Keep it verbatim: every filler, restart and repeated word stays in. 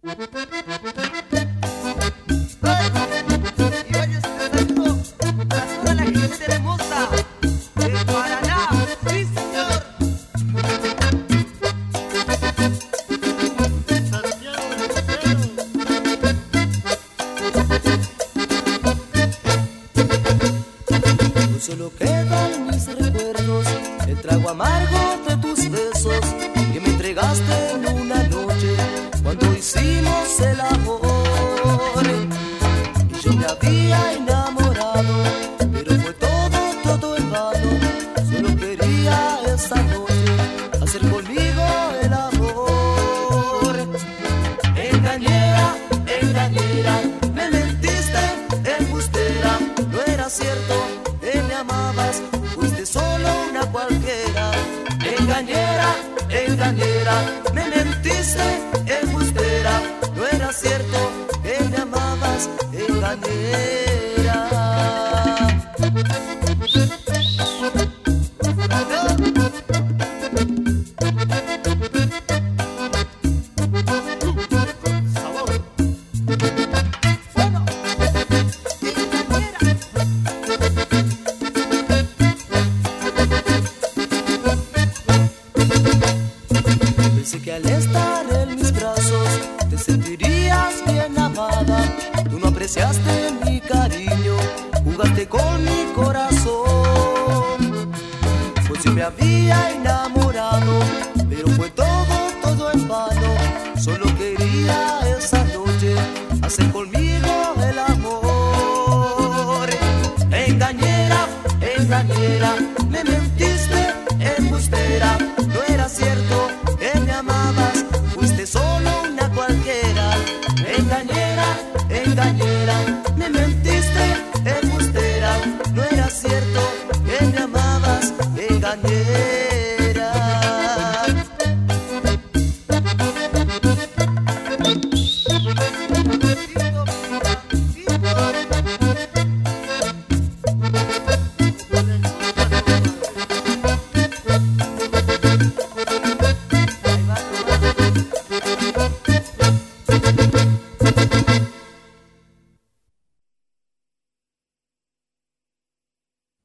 Solo quedan mis recuerdos, el trago amargo de tus besos que me entregaste en una noche cuando hicimos el amor. Y yo me había enamorado, pero fue todo, todo en vano. Solo quería esta noche hacer conmigo el amor. Engañera, engañera, me mentiste, embustera, no era cierto. Me amabas, fuiste solo una cualquiera. Engañera, engañera, me mentiste, embustera, no era cierto que me amabas, engañera. Pensé que al estar en mis brazos te sentirías bien amada. Tú no apreciaste mi cariño, jugaste con mi corazón. Pues yo me había enamorado, pero fue todo, todo en vano. Solo quería esa noche hacer conmigo el amor. Engañera, engañera, me mentiste, embustera, no era cierto que me amabas, fuiste solo una cualquiera. Engañera, engañera, me mentiste, embustera, no era cierto que me amabas, engañera.